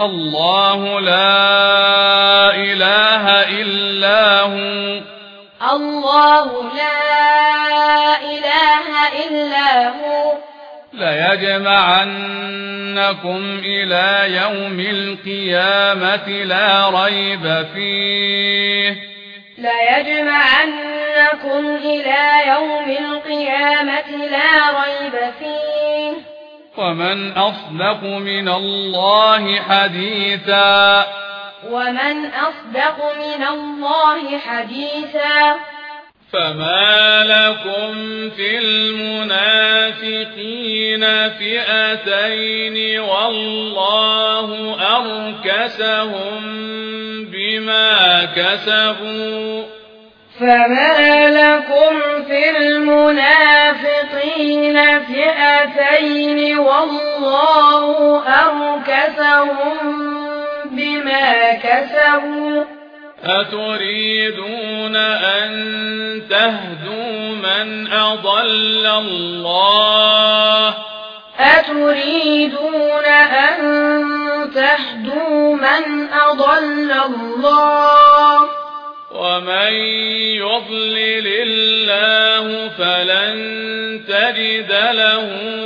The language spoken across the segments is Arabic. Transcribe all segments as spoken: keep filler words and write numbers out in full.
الله لا إله إلا هو الله لا إله إلا هو ليجمعنكم إلى يوم القيامة لا ريب فيه ليجمعنكم إلى يوم القيامة لا ريب فيه ومن أصدق من الله حديثا ومن أصدق من الله حديثا فما لكم في المنافقين فئتين والله أركسهم بما كسبوا فما لكم في المنافقين فئتين والله أركسهم بما كسبوا أتريدون أن تهدوا من أضل الله أتريدون أن تهدوا من أضل الله ومن يضلل الله فلن تجد له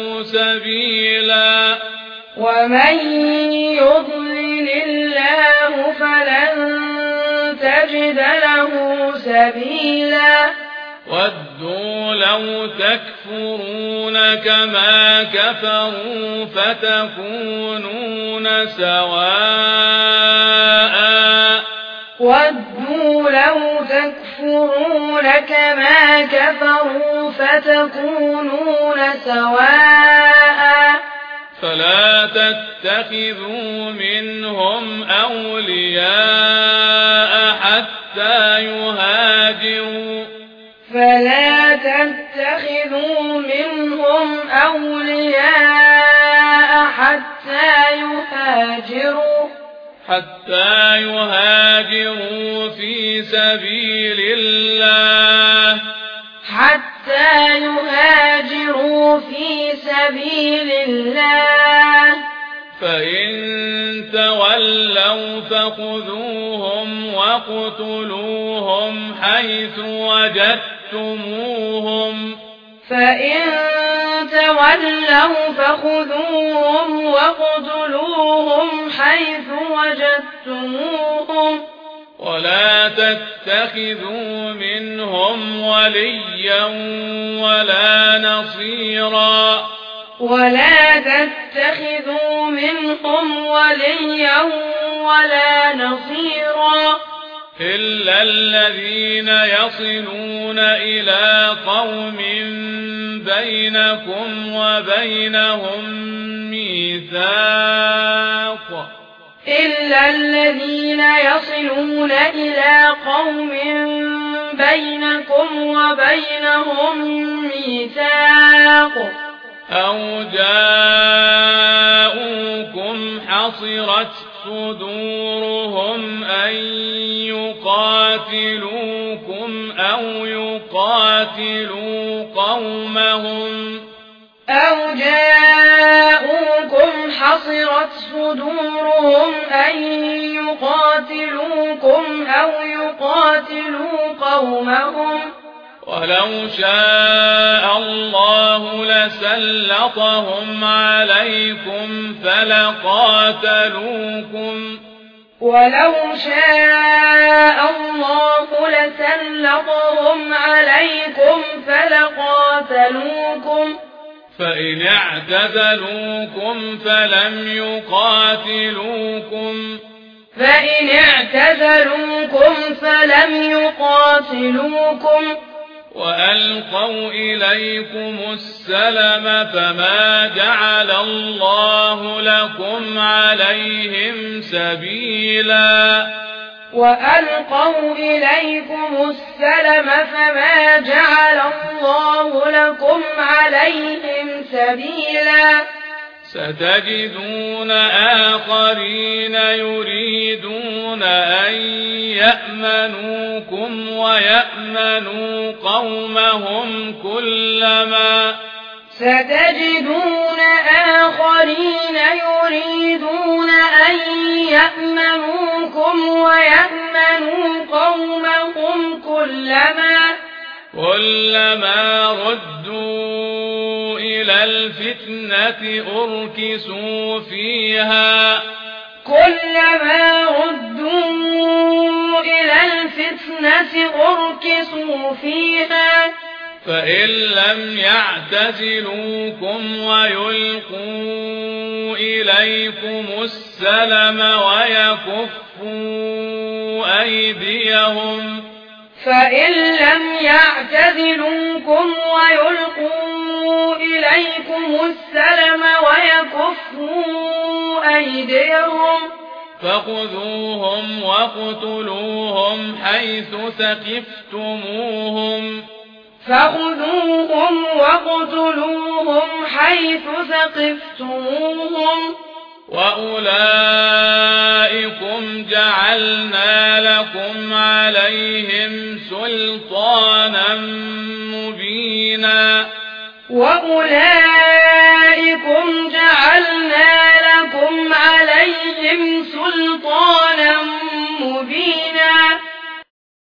سبيلا ومن يضلل الله فلن تجد له سبيلا ودوا لو تكفرون كما كفروا فتكونون سواء ودوا لو تكفرون كما كفروا فتكونون سواء فلا تتخذوا منهم أولياء حتى يهاجروا فلا تتخذوا منهم أولياء حتى يهاجروا حتى يهاجروا في سبيل الله حتى يهاجروا في سبيل الله فإن تولوا فخذوهم واقتلوهم حيث وجدتموهم فإن تولوا فخذوهم واقتلوهم حيث وجدتموهم ولا تتخذوا منهم وليا ولا نصيرا ولا تتخذوا منهم وليا ولا نصيرا إلا الذين يصلون إلى قوم بينكم وبينهم ميثاق إلا الذين يصلون إلى قوم بينكم وبينهم ميثاق أو جاءوكم حصرت صدورهم أن يقاتلوكم أو يقاتلوا قومهم أو جاءوكم حصرت صدورهم أن يقاتلوكم أو يقاتلوا قومهم ولو شاء الله لسلطهم عليكم فلقاتلوكم ولو شاء الله لسلطهم عليكم فلقاتلوكم فإن اعتزلوكم فلم يقاتلوكم فإن اعتزلوكم فلم يقاتلوكم وألقوا إليكم السلم فما جعل الله لكم عليهم سبيلا وألقوا إليكم السلم فما جعل الله لكم عليهم سبيلا ستجدون آخرين يريدون أن يأمنوكم ويأمنوا قومهم كلما ستجدون آخرين يريدون أن يأمنوكم ويأمنوا قومهم كلما كلما ردوا إلى الفتنة أركسوا فيها كلما ردوا إلى الفتنة أركسوا فيها فإن لم يعتزلوكم ويلقوا إليكم السلم ويكفوا أيديهم فإن لم يعتزلوكم ويلقوا إليكم السلم ويكفوا أيديهم فخذوهم واقتلوهم حيث ثقفتموهم فخذوهم واقتلوهم حيث ثقفتموهم وأولئكم جعلنا لكم عليهم سلطانا مبينا وأولئكم جعلنا لكم عليهم